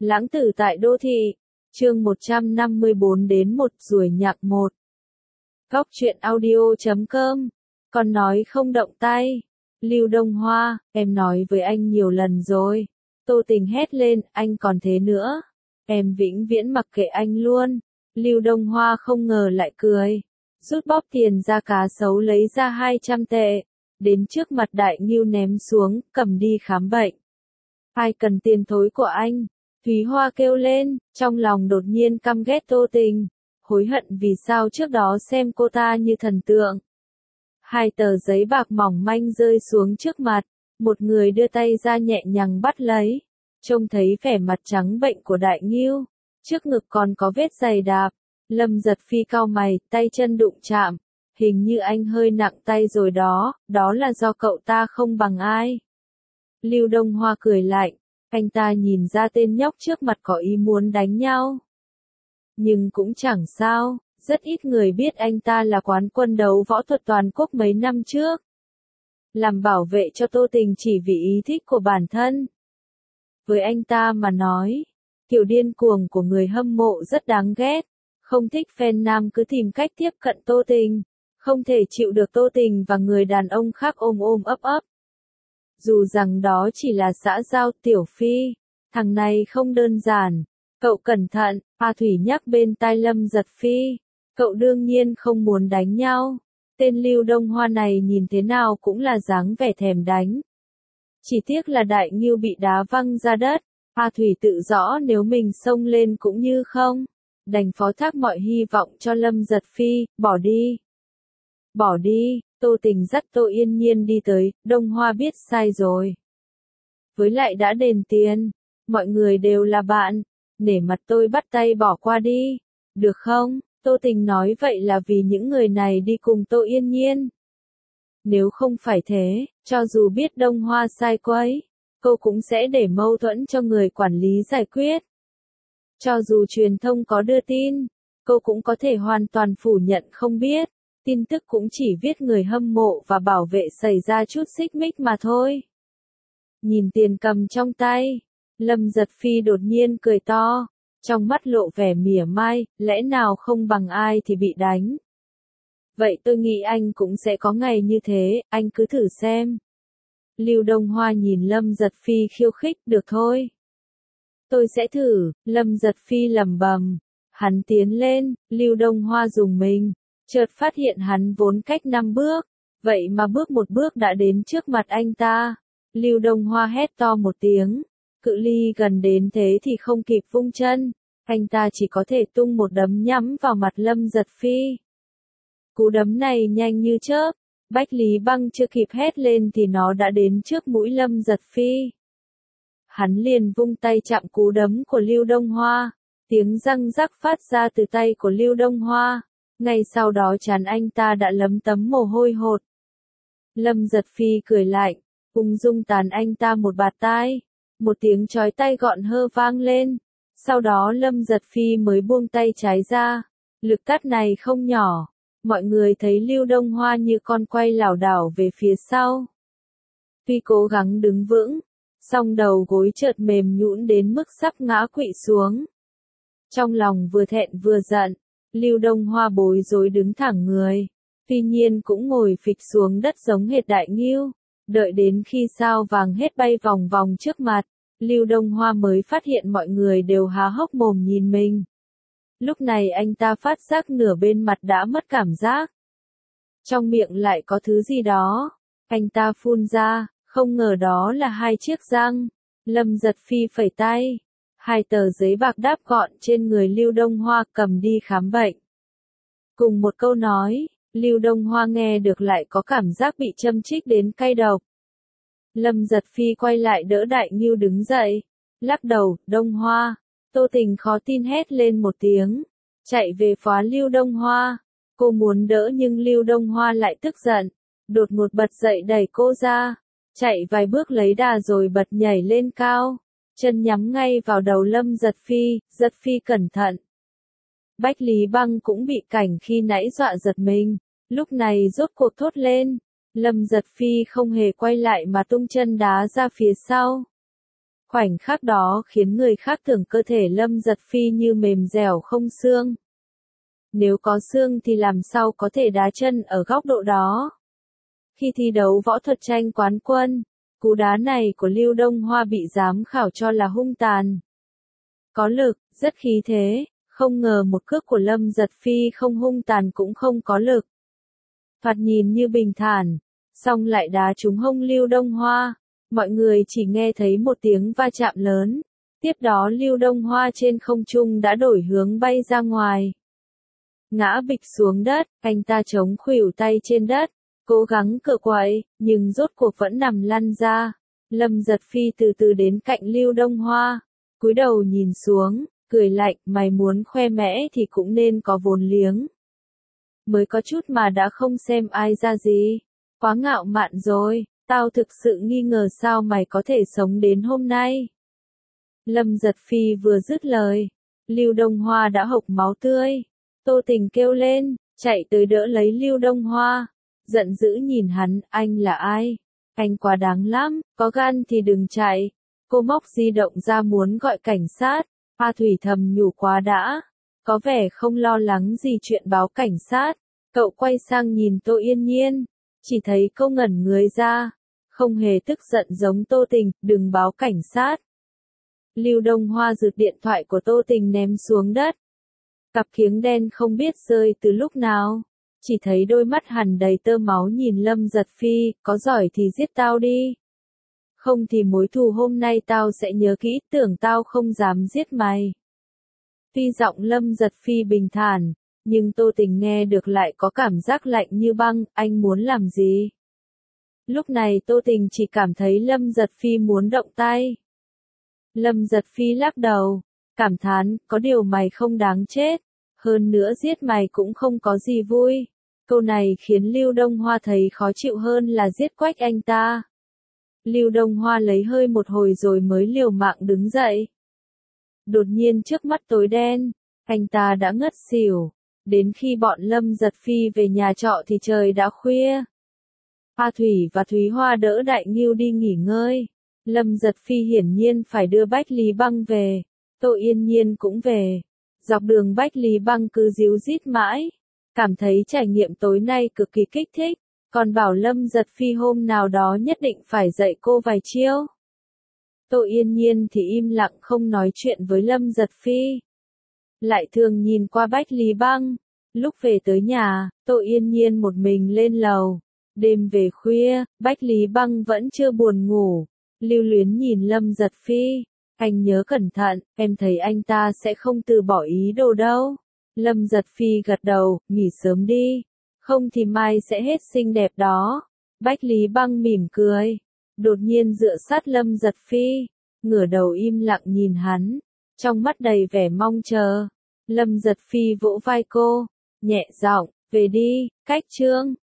Lãng tử tại đô thị, chương 154 đến một ruồi nhạc một. Góc truyện audio.com, còn nói không động tay. Lưu Đông Hoa, em nói với anh nhiều lần rồi. Tô Tình hét lên, anh còn thế nữa. Em vĩnh viễn mặc kệ anh luôn. Lưu Đông Hoa không ngờ lại cười. Rút bóp tiền ra cá sấu lấy ra 200 tệ. Đến trước mặt Đại Ngưu ném xuống, cầm đi khám bệnh. Ai cần tiền thối của anh? Thúy Hoa kêu lên, trong lòng đột nhiên căm ghét Tô Tình. Hối hận vì sao trước đó xem cô ta như thần tượng. Hai tờ giấy bạc mỏng manh rơi xuống trước mặt. Một người đưa tay ra nhẹ nhàng bắt lấy. Trông thấy vẻ mặt trắng bệnh của Đại Ngưu. Trước ngực còn có vết giày đạp. Lâm Giật Phi cau mày, tay chân đụng chạm. Hình như anh hơi nặng tay rồi đó, đó là do cậu ta không bằng ai. Lưu Đông Hoa cười lạnh, anh ta nhìn ra tên nhóc trước mặt có ý muốn đánh nhau. Nhưng cũng chẳng sao, rất ít người biết anh ta là quán quân đấu võ thuật toàn quốc mấy năm trước. Làm bảo vệ cho Tô Tình chỉ vì ý thích của bản thân. Với anh ta mà nói, kiểu điên cuồng của người hâm mộ rất đáng ghét. Không thích fan nam cứ tìm cách tiếp cận Tô Tình. Không thể chịu được Tô Tình và người đàn ông khác ôm ôm ấp ấp. Dù rằng đó chỉ là xã giao. Tiểu Phi, thằng này không đơn giản. Cậu cẩn thận, A Thủy nhắc bên tai Lâm Giật Phi. Cậu đương nhiên không muốn đánh nhau. Tên Lưu Đông Hoa này nhìn thế nào cũng là dáng vẻ thèm đánh. Chỉ tiếc là Đại Ngưu bị đá văng ra đất. A Thủy tự rõ nếu mình xông lên cũng như không. Đành phó thác mọi hy vọng cho Lâm Giật Phi, bỏ đi. Bỏ đi, Tô Tình dắt Tô Yên Nhiên đi tới, Đông Hoa biết sai rồi. Với lại đã đền tiền, mọi người đều là bạn, nể mặt tôi bắt tay bỏ qua đi, được không? Tô Tình nói vậy là vì những người này đi cùng Tô Yên Nhiên. Nếu không phải thế, cho dù biết Đông Hoa sai quấy, cô cũng sẽ để mâu thuẫn cho người quản lý giải quyết. Cho dù truyền thông có đưa tin, cô cũng có thể hoàn toàn phủ nhận không biết. Tin tức cũng chỉ viết người hâm mộ và bảo vệ xảy ra chút xích mích mà thôi. Nhìn tiền cầm trong tay, Lâm Giật Phi đột nhiên cười to, trong mắt lộ vẻ mỉa mai, lẽ nào không bằng ai thì bị đánh. Vậy tôi nghĩ anh cũng sẽ có ngày như thế, anh cứ thử xem. Lưu Đông Hoa nhìn Lâm Giật Phi khiêu khích, được thôi. Tôi sẽ thử, Lâm Giật Phi lẩm bẩm. Hắn tiến lên, Lưu Đông Hoa dùng mình. Chợt phát hiện hắn vốn cách 5 bước, vậy mà bước một bước đã đến trước mặt anh ta. Lưu Đông Hoa hét to một tiếng, cự ly gần đến thế thì không kịp vung chân, anh ta chỉ có thể tung một đấm nhắm vào mặt Lâm Giật Phi. Cú đấm này nhanh như chớp, Bách Lý Băng chưa kịp hét lên thì nó đã đến trước mũi Lâm Giật Phi. Hắn liền vung tay chạm cú đấm của Lưu Đông Hoa, tiếng răng rắc phát ra từ tay của Lưu Đông Hoa. Ngay sau đó trán anh ta đã lấm tấm mồ hôi hột. Lâm Giật Phi cười lạnh, ung dung tàn anh ta một bạt tai. Một tiếng chói tai gọn hơ vang lên. Sau đó Lâm Giật Phi mới buông tay trái ra. Lực tát này không nhỏ. Mọi người thấy Lưu Đông Hoa như con quay lảo đảo về phía sau. Tuy cố gắng đứng vững, song đầu gối chợt mềm nhũn đến mức sắp ngã quỵ xuống. Trong lòng vừa thẹn vừa giận. Lưu Đông Hoa bối rối đứng thẳng người, tuy nhiên cũng ngồi phịch xuống đất giống hệt Đại Ngưu. Đợi đến khi sao vàng hết bay vòng vòng trước mặt, Lưu Đông Hoa mới phát hiện mọi người đều há hốc mồm nhìn mình. Lúc này anh ta phát giác nửa bên mặt đã mất cảm giác. Trong miệng lại có thứ gì đó. Anh ta phun ra, không ngờ đó là 2 chiếc răng. Lâm Giật Phi phẩy tay. 2 tờ giấy bạc đáp gọn trên người Lưu Đông Hoa, cầm đi khám bệnh. Cùng một câu nói, Lưu Đông Hoa nghe được lại có cảm giác bị châm chích đến cay độc. Lâm Giật Phi quay lại đỡ Đại Ngưu đứng dậy, lắc đầu, Đông Hoa. Tô Tình khó tin hét lên một tiếng, chạy về phá Lưu Đông Hoa. Cô muốn đỡ nhưng Lưu Đông Hoa lại tức giận, đột ngột bật dậy đẩy cô ra, chạy vài bước lấy đà rồi bật nhảy lên cao. Chân nhắm ngay vào đầu Lâm Giật Phi, Giật Phi cẩn thận. Bách Lý Băng cũng bị cảnh khi nãy dọa giật mình, lúc này rốt cuộc thốt lên. Lâm Giật Phi không hề quay lại mà tung chân đá ra phía sau. Khoảnh khắc đó khiến người khác tưởng cơ thể Lâm Giật Phi như mềm dẻo không xương. Nếu có xương thì làm sao có thể đá chân ở góc độ đó. Khi thi đấu võ thuật tranh quán quân, cú đá này của Lưu Đông Hoa bị giám khảo cho là hung tàn. Có lực, rất khí thế, không ngờ một cước của Lâm Giật Phi không hung tàn cũng không có lực. Thoạt nhìn như bình thản, song lại đá trúng hông Lưu Đông Hoa. Mọi người chỉ nghe thấy một tiếng va chạm lớn. Tiếp đó Lưu Đông Hoa trên không trung đã đổi hướng bay ra ngoài. Ngã bịch xuống đất, anh ta chống khuỷu tay trên đất, cố gắng cựa quậy, nhưng rốt cuộc vẫn nằm lăn ra. Lâm Giật Phi từ từ đến cạnh Lưu Đông Hoa, cúi đầu nhìn xuống, cười lạnh, mày muốn khoe mẽ thì cũng nên có vốn liếng. Mới có chút mà đã không xem ai ra gì, quá ngạo mạn rồi, tao thực sự nghi ngờ sao mày có thể sống đến hôm nay. Lâm Giật Phi vừa dứt lời, Lưu Đông Hoa đã hộc máu tươi. Tô Tình kêu lên, chạy tới đỡ lấy Lưu Đông Hoa, giận dữ nhìn hắn, anh là ai? Anh quá đáng lắm, có gan thì đừng chạy. Cô móc di động ra muốn gọi cảnh sát, A Thủy thầm nhủ quá đã, có vẻ không lo lắng gì chuyện báo cảnh sát. Cậu quay sang nhìn Tô Yên Nhiên, chỉ thấy cô ngẩn người ra, không hề tức giận giống Tô Tình, đừng báo cảnh sát. Lưu Đông Hoa giật điện thoại của Tô Tình ném xuống đất. Cặp kiếng đen không biết rơi từ lúc nào, chỉ thấy đôi mắt hằn đầy tơ máu nhìn Lâm Giật Phi, có giỏi thì giết tao đi. Không thì mối thù hôm nay tao sẽ nhớ kỹ, tưởng tao không dám giết mày. Tuy giọng Lâm Giật Phi bình thản, nhưng Tô Tình nghe được lại có cảm giác lạnh như băng, anh muốn làm gì? Lúc này Tô Tình chỉ cảm thấy Lâm Giật Phi muốn động tay. Lâm Giật Phi lắc đầu, cảm thán, có điều mày không đáng chết, hơn nữa giết mày cũng không có gì vui. Câu này khiến Lưu Đông Hoa thấy khó chịu hơn là giết Quách anh ta. Lưu Đông Hoa lấy hơi một hồi rồi mới liều mạng đứng dậy. Đột nhiên trước mắt tối đen, anh ta đã ngất xỉu. Đến khi bọn Lâm Giật Phi về nhà trọ thì trời đã khuya. A Thủy và Thúy Hoa đỡ Đại Ngưu đi nghỉ ngơi. Lâm Giật Phi hiển nhiên phải đưa Bách Lý Băng về. Tô Yên Nhiên cũng về. Dọc đường Bách Lý Băng cứ díu dít mãi. Cảm thấy trải nghiệm tối nay cực kỳ kích thích. Còn bảo Lâm Giật Phi hôm nào đó nhất định phải dạy cô vài chiêu. Tô Yên Nhiên thì im lặng không nói chuyện với Lâm Giật Phi. Lại thường nhìn qua Bách Lý Băng. Lúc về tới nhà, Tô Yên Nhiên một mình lên lầu. Đêm về khuya, Bách Lý Băng vẫn chưa buồn ngủ. Lưu luyến nhìn Lâm Giật Phi. Anh nhớ cẩn thận, em thấy anh ta sẽ không từ bỏ ý đồ đâu. Lâm Giật Phi gật đầu, nghỉ sớm đi. Không thì mai sẽ hết xinh đẹp đó. Bách Lý Băng mỉm cười. Đột nhiên dựa sát Lâm Giật Phi. Ngửa đầu im lặng nhìn hắn. Trong mắt đầy vẻ mong chờ. Lâm Giật Phi vỗ vai cô. Nhẹ giọng, về đi, cách chương.